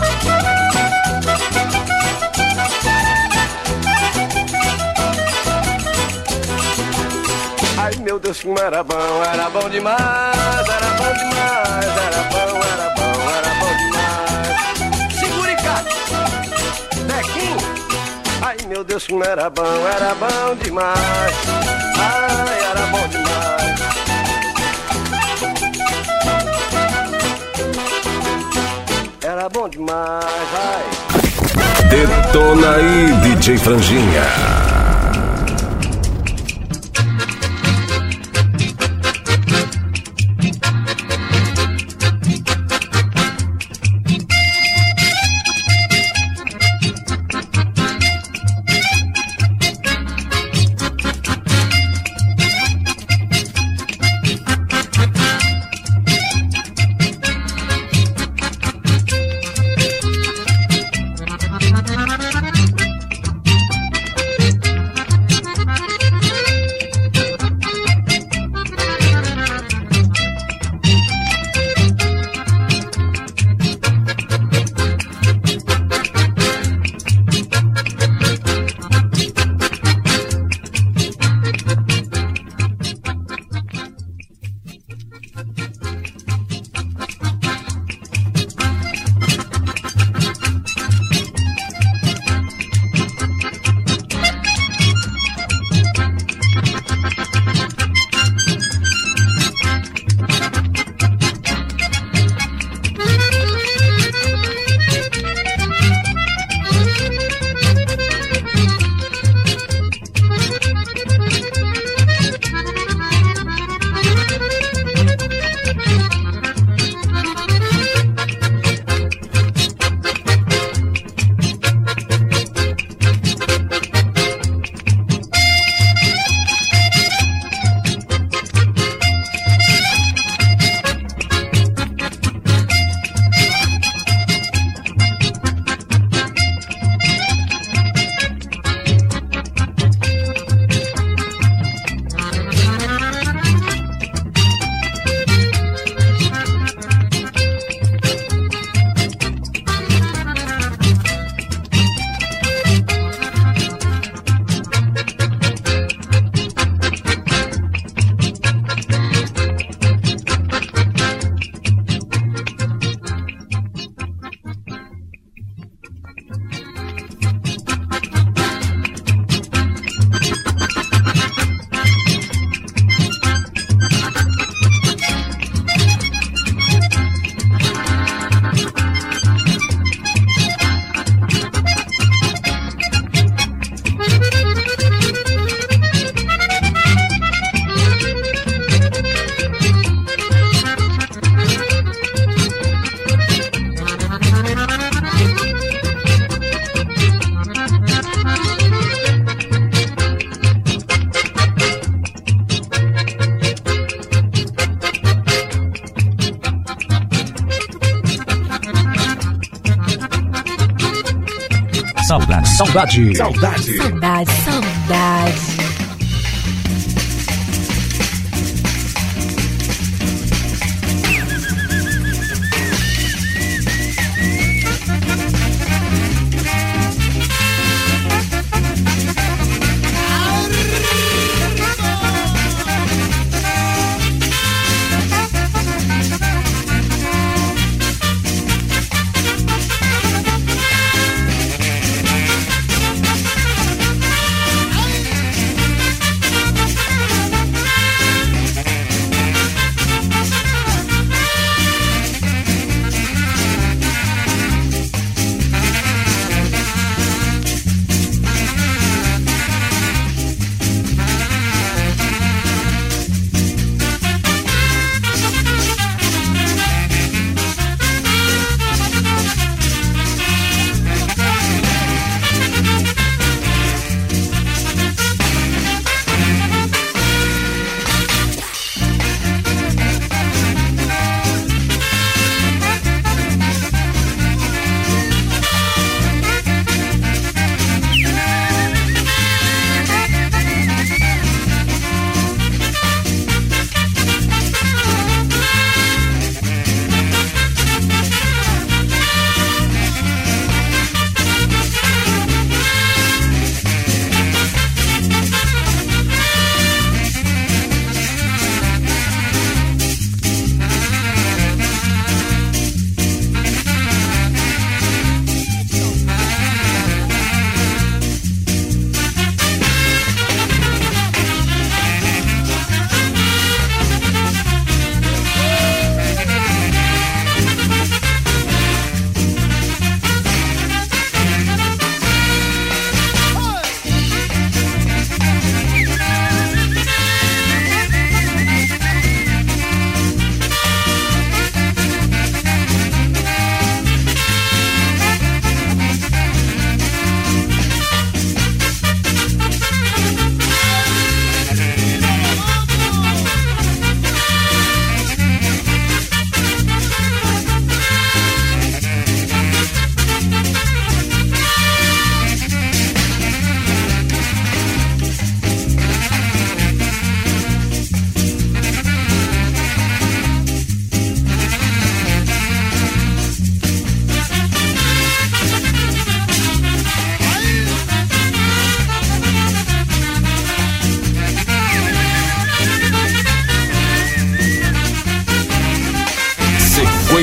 Ai meu Deus, como era bom, era bom demais, era bom demais, era bom, era bom, era bom demais. Segure cá, Bequinho. Ai meu Deus, como era bom, era bom demais. Ai, era bom demais. Era bom demais, ai. Detona aí, D J Franjinha. Saudade, saudade, saudade, saudade, saudade.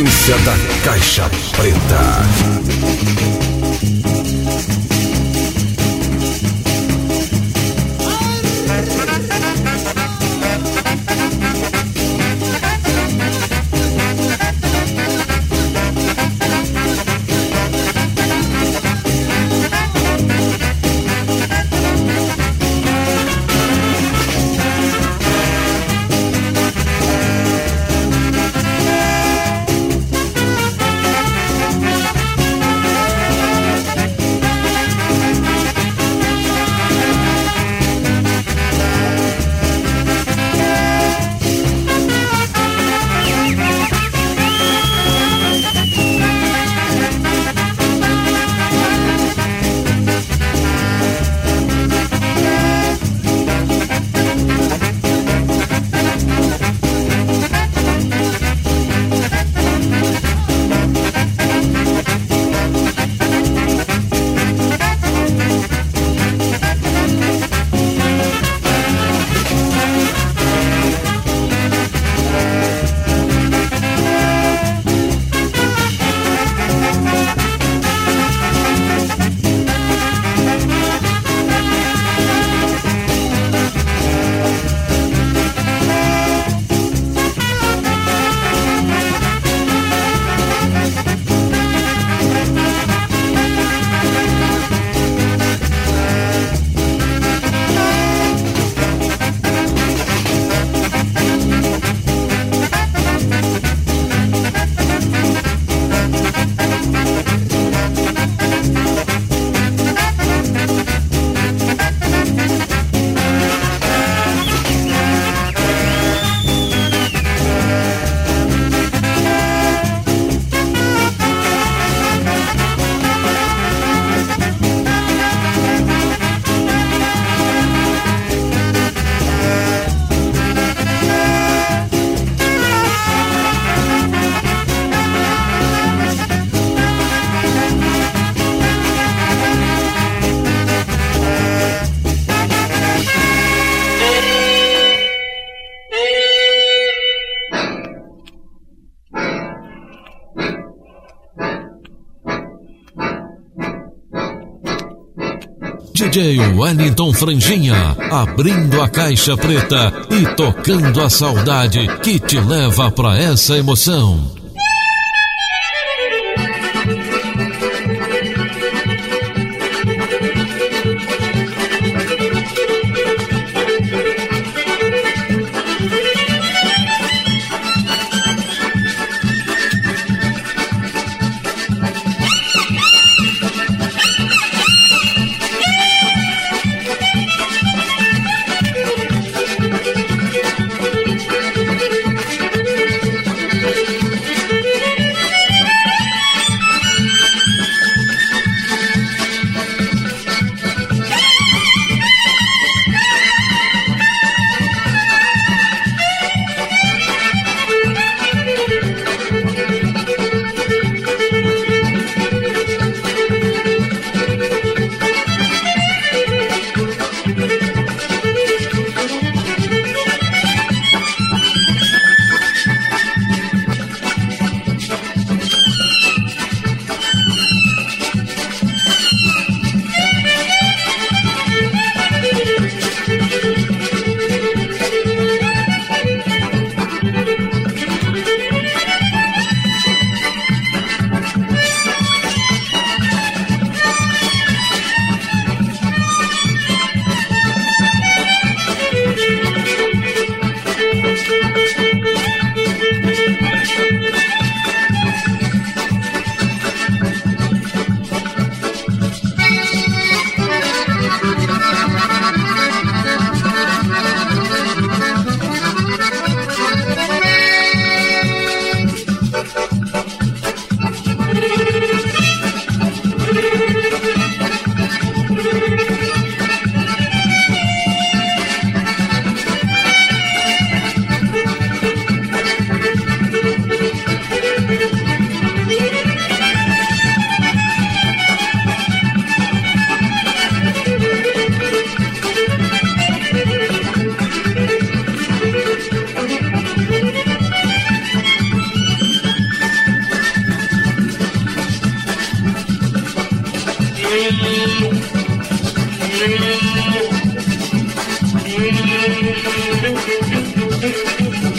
sequência da Caixa Preta. D J Wellington Franjinha, abrindo a caixa preta e tocando a saudade que te leva pra essa emoção.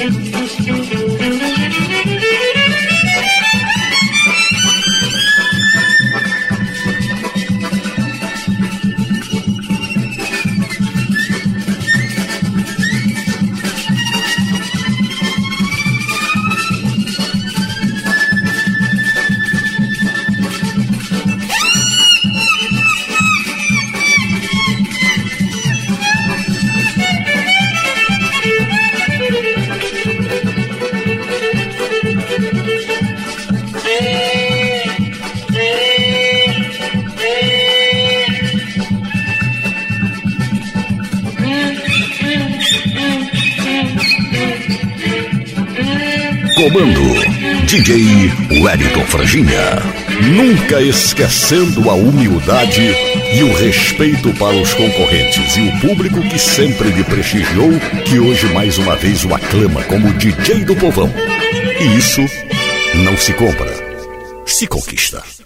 Comando D J Wellington Franjinha. Nunca esquecendo a humildade e o respeito para os concorrentes e o público que sempre lhe prestigiou, que hoje mais uma vez o aclama como D J do povão. E isso não se compra, se conquista.